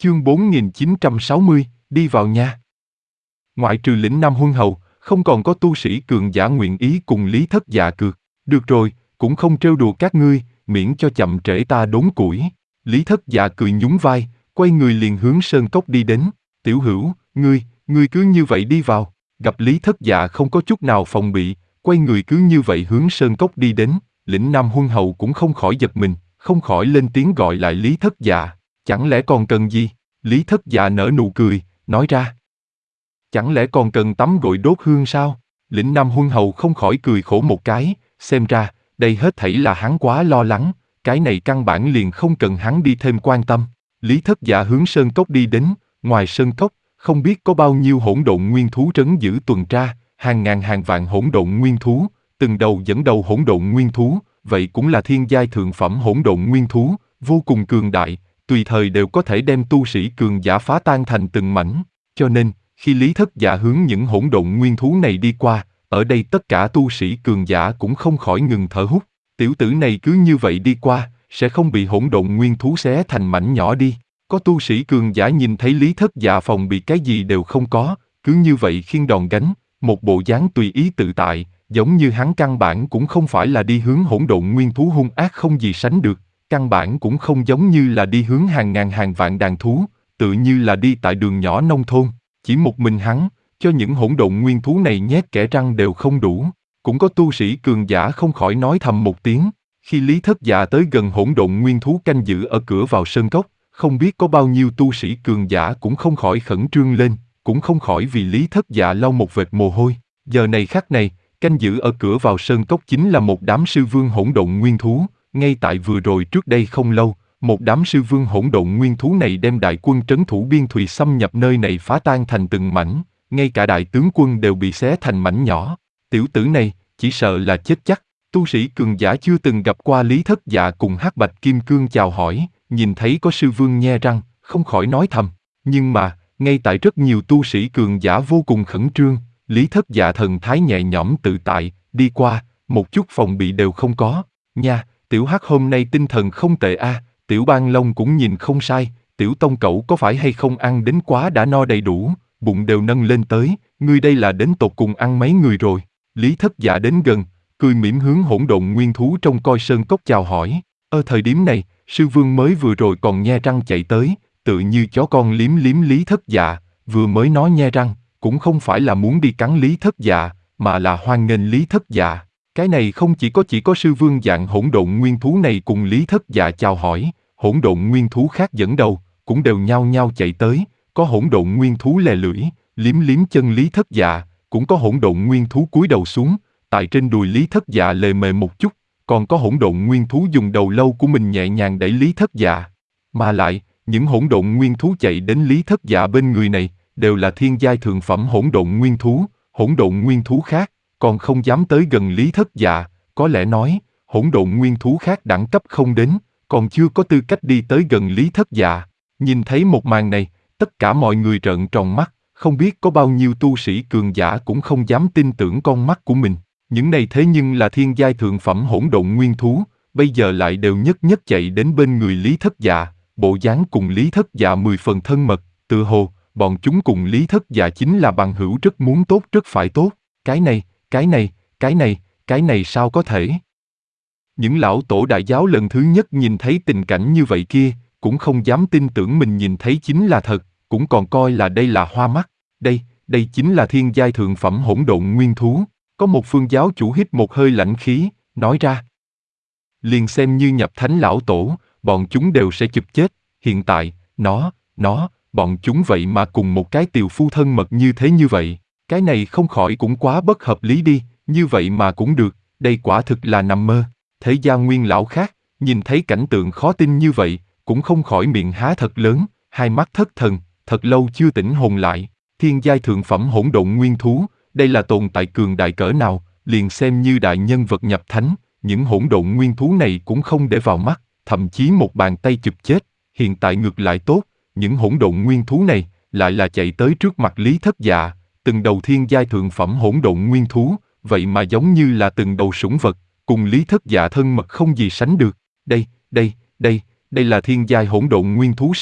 Chương 4960, đi vào nha. Ngoại trừ lĩnh Nam Huân Hầu, không còn có tu sĩ cường giả nguyện ý cùng Lý Thất Dạ cược. Được rồi, cũng không trêu đùa các ngươi, miễn cho chậm trễ ta đốn củi. Lý Thất Dạ cười nhún vai, quay người liền hướng sơn cốc đi đến. Tiểu Hữu, ngươi cứ như vậy đi vào. Gặp Lý Thất Dạ không có chút nào phòng bị, quay người cứ như vậy hướng sơn cốc đi đến. Lĩnh Nam Huân Hầu cũng không khỏi giật mình, không khỏi lên tiếng gọi lại Lý Thất Dạ. Chẳng lẽ còn cần gì? Lý Thất Dạ nở nụ cười, nói ra. Chẳng lẽ còn cần tắm gội đốt hương sao? Lĩnh Nam Huân Hầu không khỏi cười khổ một cái, xem ra, đây hết thảy là hắn quá lo lắng, cái này căn bản liền không cần hắn đi thêm quan tâm. Lý Thất Dạ hướng sơn cốc đi đến, ngoài sơn cốc, không biết có bao nhiêu hỗn độn nguyên thú trấn giữ tuần tra, hàng ngàn hàng vạn hỗn độn nguyên thú, từng đầu dẫn đầu hỗn độn nguyên thú, vậy cũng là thiên giai thượng phẩm hỗn độn nguyên thú, vô cùng cường đại, tùy thời đều có thể đem tu sĩ cường giả phá tan thành từng mảnh, cho nên, khi Lý Thất Dạ hướng những hỗn độn nguyên thú này đi qua, ở đây tất cả tu sĩ cường giả cũng không khỏi ngừng thở hút. Tiểu tử này cứ như vậy đi qua, sẽ không bị hỗn độn nguyên thú xé thành mảnh nhỏ đi. Có tu sĩ cường giả nhìn thấy Lý Thất Dạ phòng bị cái gì đều không có, cứ như vậy khiêng đòn gánh, một bộ dáng tùy ý tự tại, giống như hắn căn bản cũng không phải là đi hướng hỗn độn nguyên thú hung ác không gì sánh được, căn bản cũng không giống như là đi hướng hàng ngàn hàng vạn đàn thú, tự như là đi tại đường nhỏ nông thôn. Chỉ một mình hắn, cho những hỗn độn nguyên thú này nhét kẽ răng đều không đủ. Cũng có tu sĩ cường giả không khỏi nói thầm một tiếng. Khi Lý Thất Dạ tới gần hỗn độn nguyên thú canh giữ ở cửa vào sơn cốc, không biết có bao nhiêu tu sĩ cường giả cũng không khỏi khẩn trương lên, cũng không khỏi vì Lý Thất Dạ lau một vệt mồ hôi. Giờ này khắc này, canh giữ ở cửa vào sơn cốc chính là một đám sư vương hỗn độn nguyên thú. Ngay tại vừa rồi trước đây không lâu, một đám sư vương hỗn độn nguyên thú này đem đại quân trấn thủ biên thùy xâm nhập nơi này phá tan thành từng mảnh, ngay cả đại tướng quân đều bị xé thành mảnh nhỏ. Tiểu tử này, chỉ sợ là chết chắc. Tu sĩ cường giả chưa từng gặp qua Lý Thất Dạ cùng Hắc Bạch Kim Cương chào hỏi, nhìn thấy có sư vương nhe răng, không khỏi nói thầm. Nhưng mà, ngay tại rất nhiều tu sĩ cường giả vô cùng khẩn trương, Lý Thất Dạ thần thái nhẹ nhõm tự tại, đi qua, một chút phòng bị đều không có. Nha, tiểu Hắc hôm nay tinh thần không tệ a. Tiểu Ban Long cũng nhìn không sai, tiểu Tông cậu có phải hay không ăn đến quá đã no đầy đủ, bụng đều nâng lên tới, ngươi đây là đến tột cùng ăn mấy người rồi. Lý Thất Dạ đến gần, cười mỉm hướng hỗn độn nguyên thú trong coi sơn cốc chào hỏi. Thời điểm này, sư vương mới vừa rồi còn nhe răng chạy tới, tự như chó con liếm liếm Lý Thất Dạ, vừa mới nói nhe răng, cũng không phải là muốn đi cắn Lý Thất Dạ, mà là hoan nghênh Lý Thất Dạ. Cái này không chỉ có sư vương dạng hỗn độn nguyên thú này cùng Lý Thất Dạ chào hỏi, hỗn độn nguyên thú khác dẫn đầu, cũng đều nhao nhao chạy tới, có hỗn độn nguyên thú lè lưỡi, liếm liếm chân Lý Thất Dạ, cũng có hỗn độn nguyên thú cúi đầu xuống, tại trên đùi Lý Thất Dạ lề mề một chút, còn có hỗn độn nguyên thú dùng đầu lâu của mình nhẹ nhàng đẩy Lý Thất Dạ. Mà lại, những hỗn độn nguyên thú chạy đến Lý Thất Dạ bên người này, đều là thiên giai thượng phẩm hỗn độn nguyên thú khác, còn không dám tới gần Lý Thất Dạ, có lẽ nói, hỗn độn nguyên thú khác đẳng cấp không đến, còn chưa có tư cách đi tới gần Lý Thất Dạ. Nhìn thấy một màn này, tất cả mọi người trợn tròn mắt, không biết có bao nhiêu tu sĩ cường giả cũng không dám tin tưởng con mắt của mình. Những này thế nhưng là thiên giai thượng phẩm hỗn độn nguyên thú, bây giờ lại đều nhất nhất chạy đến bên người Lý Thất Dạ, bộ dáng cùng Lý Thất Dạ 10 phần thân mật, tự hồ, bọn chúng cùng Lý Thất Dạ chính là bằng hữu rất muốn tốt rất phải tốt. Cái này sao có thể? Những lão tổ đại giáo lần thứ nhất nhìn thấy tình cảnh như vậy kia, cũng không dám tin tưởng mình nhìn thấy chính là thật, cũng còn coi là đây là hoa mắt. Đây chính là thiên giai thượng phẩm hỗn độn nguyên thú. Có một phương giáo chủ hít một hơi lãnh khí, nói ra. Liền xem như nhập thánh lão tổ, bọn chúng đều sẽ chụp chết, hiện tại, bọn chúng vậy mà cùng một cái tiều phu thân mật như thế như vậy. Cái này không khỏi cũng quá bất hợp lý đi, như vậy mà cũng được, đây quả thực là nằm mơ. Thế gia nguyên lão khác, nhìn thấy cảnh tượng khó tin như vậy, cũng không khỏi miệng há thật lớn, hai mắt thất thần, thật lâu chưa tỉnh hồn lại. Thiên giai thượng phẩm hỗn độn nguyên thú, đây là tồn tại cường đại cỡ nào, liền xem như đại nhân vật nhập thánh, những hỗn độn nguyên thú này cũng không để vào mắt, thậm chí một bàn tay chụp chết. Hiện tại ngược lại tốt, những hỗn độn nguyên thú này lại là chạy tới trước mặt Lý Thất Dạ, từng đầu thiên giai thượng phẩm hỗn độn nguyên thú, vậy mà giống như là từng đầu sủng vật, cùng Lý Thất Dạ thân mật không gì sánh được. Đây là thiên giai hỗn độn nguyên thú sao?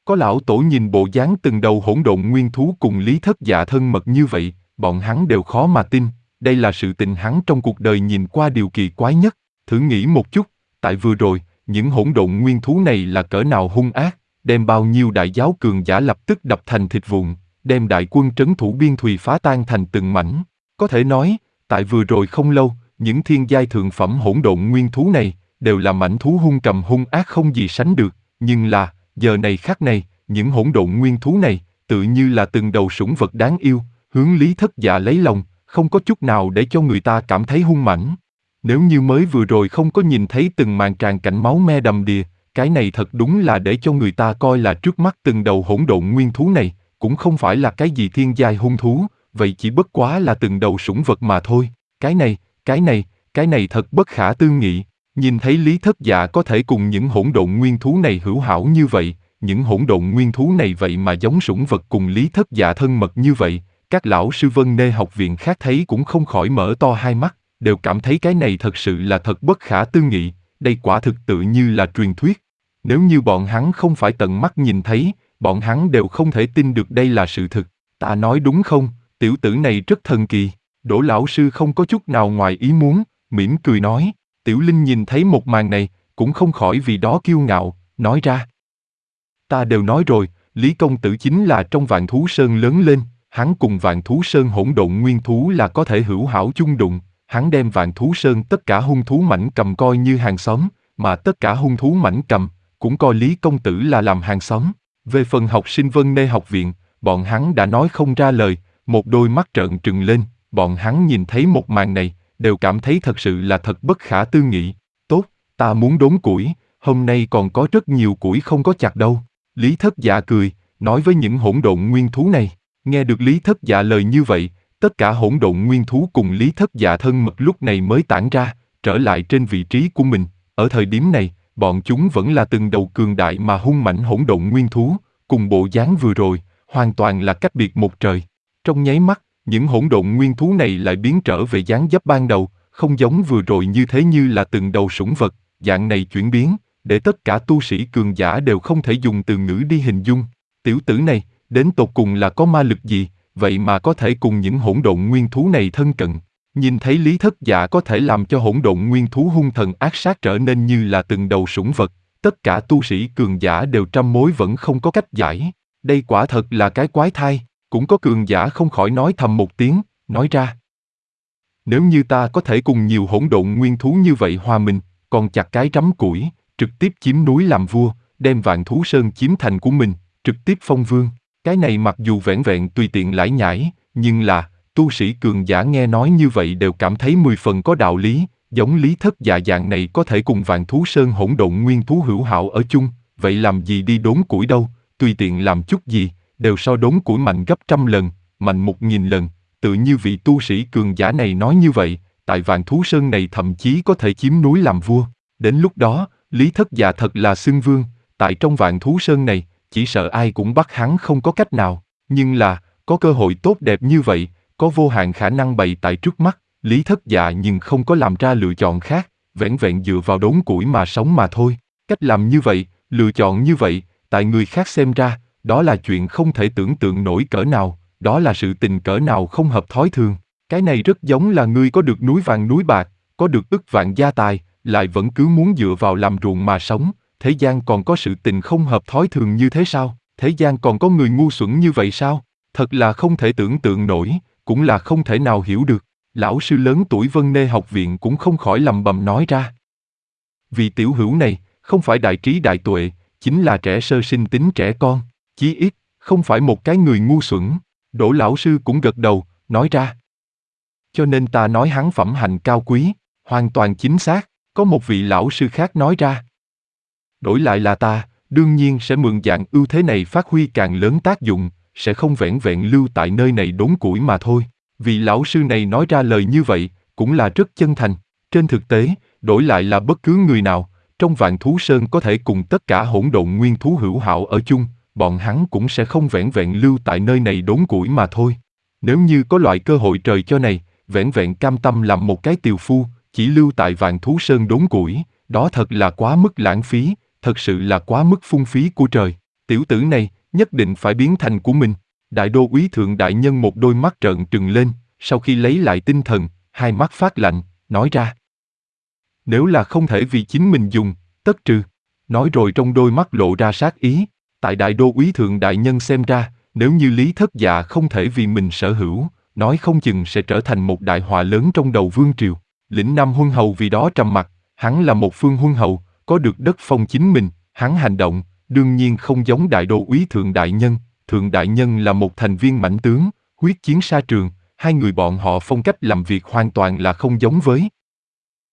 Có lão tổ nhìn bộ dáng từng đầu hỗn độn nguyên thú cùng Lý Thất Dạ thân mật như vậy, bọn hắn đều khó mà tin, đây là sự tình hắn trong cuộc đời nhìn qua điều kỳ quái nhất. Thử nghĩ một chút, tại vừa rồi, những hỗn độn nguyên thú này là cỡ nào hung ác, đem bao nhiêu đại giáo cường giả lập tức đập thành thịt vụn, đem đại quân trấn thủ biên thùy phá tan thành từng mảnh. Có thể nói, tại vừa rồi không lâu, những thiên giai thượng phẩm hỗn độn nguyên thú này, đều là mãnh thú hung cầm hung ác không gì sánh được, nhưng là, giờ này khắc này, những hỗn độn nguyên thú này, tự như là từng đầu sủng vật đáng yêu, hướng Lý Thất Dạ lấy lòng, không có chút nào để cho người ta cảm thấy hung mãnh. Nếu như mới vừa rồi không có nhìn thấy từng màn tràn cảnh máu me đầm đìa, cái này thật đúng là để cho người ta coi là trước mắt từng đầu hỗn độn nguyên thú này, cũng không phải là cái gì thiên giai hung thú, vậy chỉ bất quá là từng đầu sủng vật mà thôi. Cái này thật bất khả tư nghị. Nhìn thấy Lý Thất Dạ có thể cùng những hỗn độn nguyên thú này hữu hảo như vậy, những hỗn độn nguyên thú này vậy mà giống sủng vật cùng Lý Thất Dạ thân mật như vậy, các lão sư Vân Nê học viện khác thấy cũng không khỏi mở to hai mắt, đều cảm thấy cái này thật sự là thật bất khả tư nghị, đây quả thực tự như là truyền thuyết. Nếu như bọn hắn không phải tận mắt nhìn thấy, bọn hắn đều không thể tin được đây là sự thực. Ta nói đúng không, tiểu tử này rất thần kỳ. Đỗ lão sư không có chút nào ngoài ý muốn, mỉm cười nói. Tiểu Linh nhìn thấy một màn này, cũng không khỏi vì đó kiêu ngạo, nói ra. Ta đều nói rồi, Lý công tử chính là trong Vạn Thú Sơn lớn lên, hắn cùng Vạn Thú Sơn hỗn độn nguyên thú là có thể hữu hảo chung đụng, hắn đem Vạn Thú Sơn tất cả hung thú mãnh cầm coi như hàng xóm, mà tất cả hung thú mãnh cầm, cũng coi Lý công tử là làm hàng xóm. Về phần học sinh Vân Nê học viện, bọn hắn đã nói không ra lời, một đôi mắt trợn trừng lên, bọn hắn nhìn thấy một màn này, đều cảm thấy thật sự là thật bất khả tư nghị. Tốt, ta muốn đốn củi, hôm nay còn có rất nhiều củi không có chặt đâu. Lý Thất Dạ cười, nói với những hỗn độn nguyên thú này. Nghe được Lý Thất Dạ lời như vậy, tất cả hỗn độn nguyên thú cùng Lý Thất Dạ thân mật lúc này mới tản ra, trở lại trên vị trí của mình. Ở thời điểm này, bọn chúng vẫn là từng đầu cường đại mà hung mãnh hỗn độn nguyên thú, cùng bộ dáng vừa rồi, hoàn toàn là cách biệt một trời. Trong nháy mắt, những hỗn độn nguyên thú này lại biến trở về dáng dấp ban đầu, không giống vừa rồi như thế như là từng đầu sủng vật, dạng này chuyển biến, để tất cả tu sĩ cường giả đều không thể dùng từ ngữ đi hình dung. Tiểu tử này, đến tột cùng là có ma lực gì, vậy mà có thể cùng những hỗn độn nguyên thú này thân cận. Nhìn thấy Lý Thất Dạ có thể làm cho hỗn độn nguyên thú hung thần ác sát trở nên như là từng đầu sủng vật, tất cả tu sĩ cường giả đều trăm mối vẫn không có cách giải. Đây quả thật là cái quái thai, cũng có cường giả không khỏi nói thầm một tiếng, nói ra. Nếu như ta có thể cùng nhiều hỗn độn nguyên thú như vậy hòa mình, còn chặt cái rắm củi, trực tiếp chiếm núi làm vua, đem Vạn Thú Sơn chiếm thành của mình, trực tiếp phong vương. Cái này mặc dù vẻn vẹn tùy tiện lải nhải, nhưng là, tu sĩ cường giả nghe nói như vậy đều cảm thấy 10 phần có đạo lý, giống Lý Thất Dạ dạng này có thể cùng Vạn Thú Sơn hỗn độn nguyên thú hữu hảo ở chung, vậy làm gì đi đốn củi đâu, tùy tiện làm chút gì, đều so đốn củi mạnh gấp 100 lần, mạnh 1000 lần, tự như vị tu sĩ cường giả này nói như vậy, tại Vạn Thú Sơn này thậm chí có thể chiếm núi làm vua. Đến lúc đó, Lý Thất Dạ thật là xưng vương, tại trong Vạn Thú Sơn này, chỉ sợ ai cũng bắt hắn không có cách nào, nhưng là, có cơ hội tốt đẹp như vậy, có vô hạn khả năng bày tại trước mắt, Lý Thất Dạ nhưng không có làm ra lựa chọn khác, vẻn vẹn dựa vào đốn củi mà sống mà thôi. Cách làm như vậy, lựa chọn như vậy, tại người khác xem ra, đó là chuyện không thể tưởng tượng nổi cỡ nào, đó là sự tình cỡ nào không hợp thói thường. Cái này rất giống là ngươi có được núi vàng núi bạc, có được ức vạn gia tài, lại vẫn cứ muốn dựa vào làm ruộng mà sống. Thế gian còn có sự tình không hợp thói thường như thế sao? Thế gian còn có người ngu xuẩn như vậy sao? Thật là không thể tưởng tượng nổi, cũng là không thể nào hiểu được. Lão sư lớn tuổi Vân Nê học viện cũng không khỏi lầm bầm nói ra. Vì tiểu hữu này, không phải đại trí đại tuệ, chính là trẻ sơ sinh tính trẻ con, chí ít, không phải một cái người ngu xuẩn. Đỗ lão sư cũng gật đầu, nói ra. Cho nên ta nói hắn phẩm hạnh cao quý, hoàn toàn chính xác, có một vị lão sư khác nói ra. Đổi lại là ta, đương nhiên sẽ mượn dạng ưu thế này phát huy càng lớn tác dụng, sẽ không vẻn vẹn lưu tại nơi này đốn củi mà thôi. Vị lão sư này nói ra lời như vậy, cũng là rất chân thành. Trên thực tế, đổi lại là bất cứ người nào, trong Vạn Thú Sơn có thể cùng tất cả hỗn độn nguyên thú hữu hảo ở chung, bọn hắn cũng sẽ không vẻn vẹn lưu tại nơi này đốn củi mà thôi. Nếu như có loại cơ hội trời cho này, vẻn vẹn cam tâm làm một cái tiều phu, chỉ lưu tại Vạn Thú Sơn đốn củi, đó thật là quá mức lãng phí, thật sự là quá mức phung phí của trời. Tiểu tử này, nhất định phải biến thành của mình. Đại đô úy thượng đại nhân một đôi mắt trợn trừng lên, sau khi lấy lại tinh thần, hai mắt phát lạnh, nói ra. Nếu là không thể vì chính mình dùng, tất trừ. Nói rồi trong đôi mắt lộ ra sát ý. Tại đại đô úy thượng đại nhân xem ra, nếu như Lý Thất Dạ không thể vì mình sở hữu, nói không chừng sẽ trở thành một đại họa lớn trong đầu vương triều. Lĩnh Nam Huân Hầu vì đó trầm mặc, hắn là một phương huân hầu, có được đất phong chính mình, hắn hành động, đương nhiên không giống đại đô úy thượng đại nhân. Thượng đại nhân là một thành viên mãnh tướng, huyết chiến xa trường, hai người bọn họ phong cách làm việc hoàn toàn là không giống với.